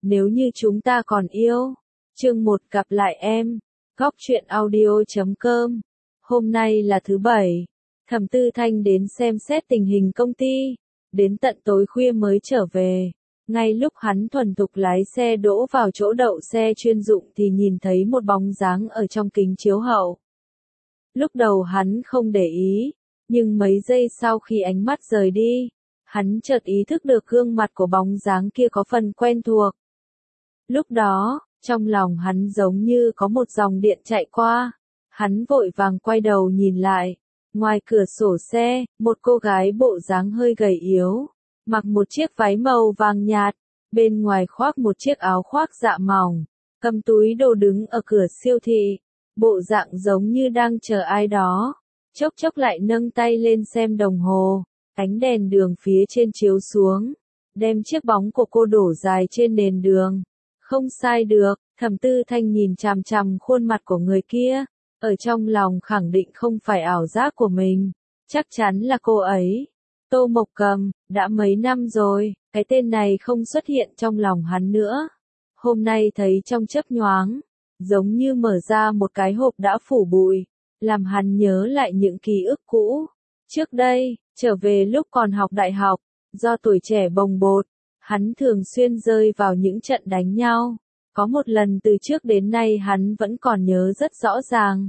Nếu như chúng ta còn yêu. Chương 1 gặp lại em. Góc truyện audio.com. Hôm nay là thứ Bảy. Thẩm Tư Thanh đến xem xét tình hình công ty. Đến tận tối khuya mới trở về. Ngay lúc hắn thuần thục lái xe đỗ vào chỗ đậu xe chuyên dụng thì nhìn thấy một bóng dáng ở trong kính chiếu hậu. Lúc đầu hắn không để ý, nhưng mấy giây sau khi ánh mắt rời đi, hắn chợt ý thức được gương mặt của bóng dáng kia có phần quen thuộc. Lúc đó, trong lòng hắn giống như có một dòng điện chạy qua, hắn vội vàng quay đầu nhìn lại. Ngoài cửa sổ xe, một cô gái bộ dáng hơi gầy yếu, mặc một chiếc váy màu vàng nhạt, bên ngoài khoác một chiếc áo khoác dạ mỏng, cầm túi đồ đứng ở cửa siêu thị, bộ dạng giống như đang chờ ai đó, chốc chốc lại nâng tay lên xem đồng hồ, ánh đèn đường phía trên chiếu xuống, đem chiếc bóng của cô đổ dài trên nền đường. Không sai được, Thẩm Tư Thanh nhìn chằm chằm khuôn mặt của người kia, ở trong lòng khẳng định không phải ảo giác của mình, chắc chắn là cô ấy. Tô Mộc Cầm, đã mấy năm rồi, cái tên này không xuất hiện trong lòng hắn nữa. Hôm nay thấy trong chớp nhoáng, giống như mở ra một cái hộp đã phủ bụi, làm hắn nhớ lại những ký ức cũ. Trước đây, trở về lúc còn học đại học, do tuổi trẻ bồng bột, hắn thường xuyên rơi vào những trận đánh nhau. Có một lần từ trước đến nay hắn vẫn còn nhớ rất rõ ràng.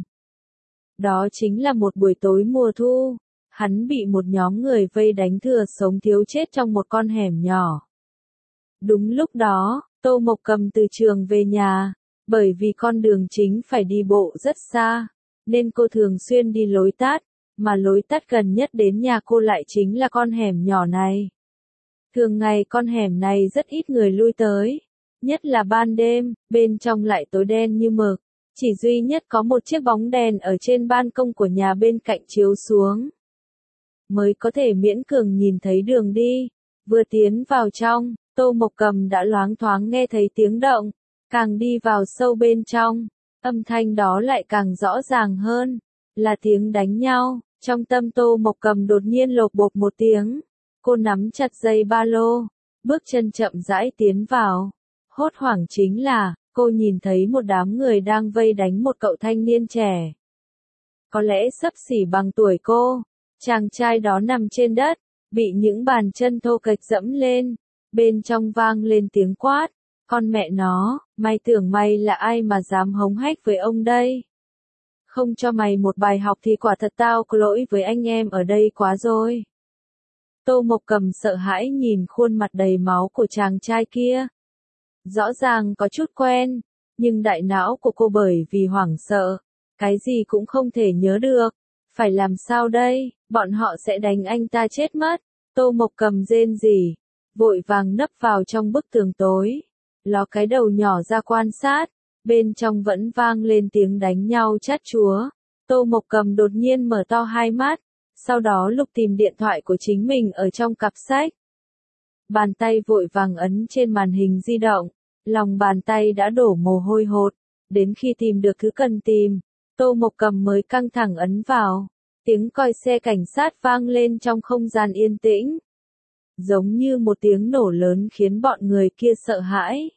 Đó chính là một buổi tối mùa thu, hắn bị một nhóm người vây đánh thừa sống thiếu chết trong một con hẻm nhỏ. Đúng lúc đó, Tô Mộc Cầm từ trường về nhà, bởi vì con đường chính phải đi bộ rất xa, nên cô thường xuyên đi lối tắt, mà lối tắt gần nhất đến nhà cô lại chính là con hẻm nhỏ này. Thường ngày con hẻm này rất ít người lui tới, nhất là ban đêm, bên trong lại tối đen như mực, chỉ duy nhất có một chiếc bóng đèn ở trên ban công của nhà bên cạnh chiếu xuống, mới có thể miễn cường nhìn thấy đường đi. Vừa tiến vào trong, Tô Mộc Cầm đã loáng thoáng nghe thấy tiếng động, càng đi vào sâu bên trong, âm thanh đó lại càng rõ ràng hơn, là tiếng đánh nhau. Trong tâm Tô Mộc Cầm đột nhiên lộp bộp một tiếng, cô nắm chặt dây ba lô, bước chân chậm rãi tiến vào. Hốt hoảng chính là, cô nhìn thấy một đám người đang vây đánh một cậu thanh niên trẻ. Có lẽ xấp xỉ bằng tuổi cô, chàng trai đó nằm trên đất, bị những bàn chân thô kệch dẫm lên, bên trong vang lên tiếng quát, con mẹ nó, mày tưởng mày là ai mà dám hống hách với ông đây? Không cho mày một bài học thì quả thật tao có lỗi với anh em ở đây quá rồi. Tô Mộc Cầm sợ hãi nhìn khuôn mặt đầy máu của chàng trai kia. Rõ ràng có chút quen, nhưng đại não của cô bởi vì hoảng sợ, cái gì cũng không thể nhớ được. Phải làm sao đây, bọn họ sẽ đánh anh ta chết mất. Tô Mộc Cầm rên rỉ, vội vàng nấp vào trong bức tường tối, ló cái đầu nhỏ ra quan sát, bên trong vẫn vang lên tiếng đánh nhau chát chúa. Tô Mộc Cầm đột nhiên mở to hai mắt, sau đó lục tìm điện thoại của chính mình ở trong cặp sách. Bàn tay vội vàng ấn trên màn hình di động, lòng bàn tay đã đổ mồ hôi hột, đến khi tìm được thứ cần tìm, Tô Mộc Cầm mới căng thẳng ấn vào. Tiếng còi xe cảnh sát vang lên trong không gian yên tĩnh, giống như một tiếng nổ lớn khiến bọn người kia sợ hãi.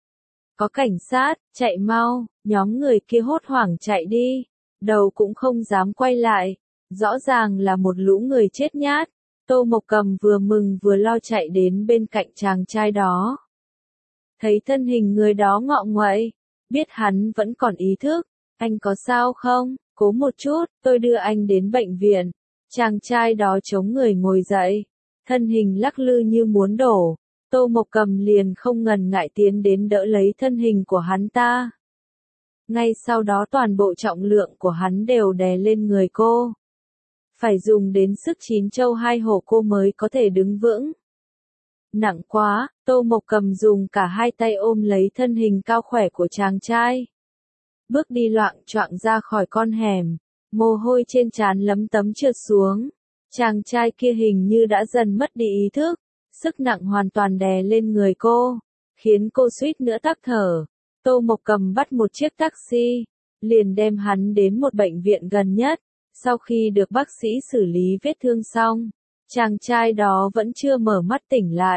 Có cảnh sát, chạy mau, nhóm người kia hốt hoảng chạy đi, đầu cũng không dám quay lại, rõ ràng là một lũ người chết nhát. Tô Mộc Cầm vừa mừng vừa lo chạy đến bên cạnh chàng trai đó. Thấy thân hình người đó ngọ nguậy, biết hắn vẫn còn ý thức, anh có sao không? Cố một chút, tôi đưa anh đến bệnh viện. Chàng trai đó chống người ngồi dậy, thân hình lắc lư như muốn đổ. Tô Mộc Cầm liền không ngần ngại tiến đến đỡ lấy thân hình của hắn ta. Ngay sau đó toàn bộ trọng lượng của hắn đều đè lên người cô. Phải dùng đến sức chín châu hai hổ cô mới có thể đứng vững. Nặng quá, Tô Mộc Cầm dùng cả hai tay ôm lấy thân hình cao khỏe của chàng trai. Bước đi loạng choạng ra khỏi con hẻm, mồ hôi trên trán lấm tấm trượt xuống. Chàng trai kia hình như đã dần mất đi ý thức, sức nặng hoàn toàn đè lên người cô, khiến cô suýt nữa tắc thở. Tô Mộc Cầm bắt một chiếc taxi, liền đem hắn đến một bệnh viện gần nhất. Sau khi được bác sĩ xử lý vết thương xong, chàng trai đó vẫn chưa mở mắt tỉnh lại.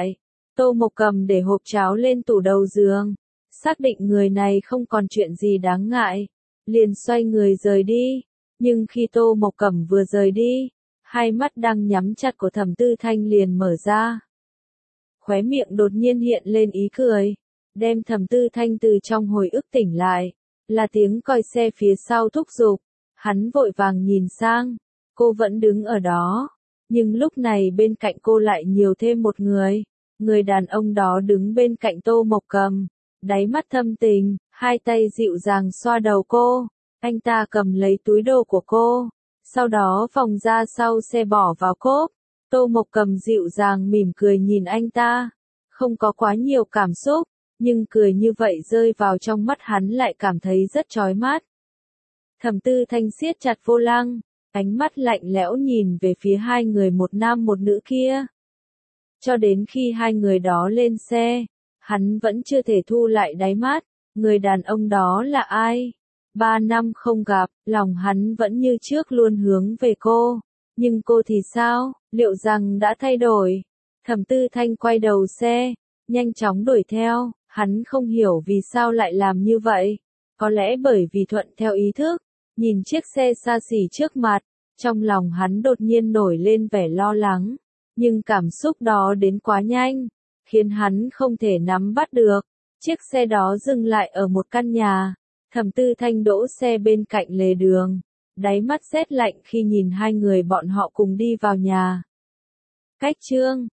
Tô Mộc Cầm để hộp cháo lên tủ đầu giường, xác định người này không còn chuyện gì đáng ngại, liền xoay người rời đi. Nhưng khi Tô Mộc Cẩm vừa rời đi, hai mắt đang nhắm chặt của Thẩm Tư Thanh liền mở ra. Khóe miệng đột nhiên hiện lên ý cười, đem Thẩm Tư Thanh từ trong hồi ức tỉnh lại, là tiếng còi xe phía sau thúc giục. Hắn vội vàng nhìn sang, cô vẫn đứng ở đó, nhưng lúc này bên cạnh cô lại nhiều thêm một người. Người đàn ông đó đứng bên cạnh Tô Mộc Cầm, đáy mắt thâm tình, hai tay dịu dàng xoa đầu cô. Anh ta cầm lấy túi đồ của cô, sau đó vòng ra sau xe bỏ vào cốp. Tô Mộc Cầm dịu dàng mỉm cười nhìn anh ta, không có quá nhiều cảm xúc, nhưng cười như vậy rơi vào trong mắt hắn lại cảm thấy rất chói mắt. Thẩm Tư Thanh siết chặt vô lăng, ánh mắt lạnh lẽo nhìn về phía hai người một nam một nữ kia. Cho đến khi hai người đó lên xe, hắn vẫn chưa thể thu lại đáy mắt, người đàn ông đó là ai? 3 năm không gặp, lòng hắn vẫn như trước luôn hướng về cô. Nhưng cô thì sao, liệu rằng đã thay đổi? Thẩm Tư Thanh quay đầu xe, nhanh chóng đuổi theo, hắn không hiểu vì sao lại làm như vậy. Có lẽ bởi vì thuận theo ý thức, nhìn chiếc xe xa xỉ trước mặt, trong lòng hắn đột nhiên nổi lên vẻ lo lắng. Nhưng cảm xúc đó đến quá nhanh, khiến hắn không thể nắm bắt được. Chiếc xe đó dừng lại ở một căn nhà. Thẩm Tư Thanh đỗ xe bên cạnh lề đường, đáy mắt rét lạnh khi nhìn hai người bọn họ cùng đi vào nhà. Cách chương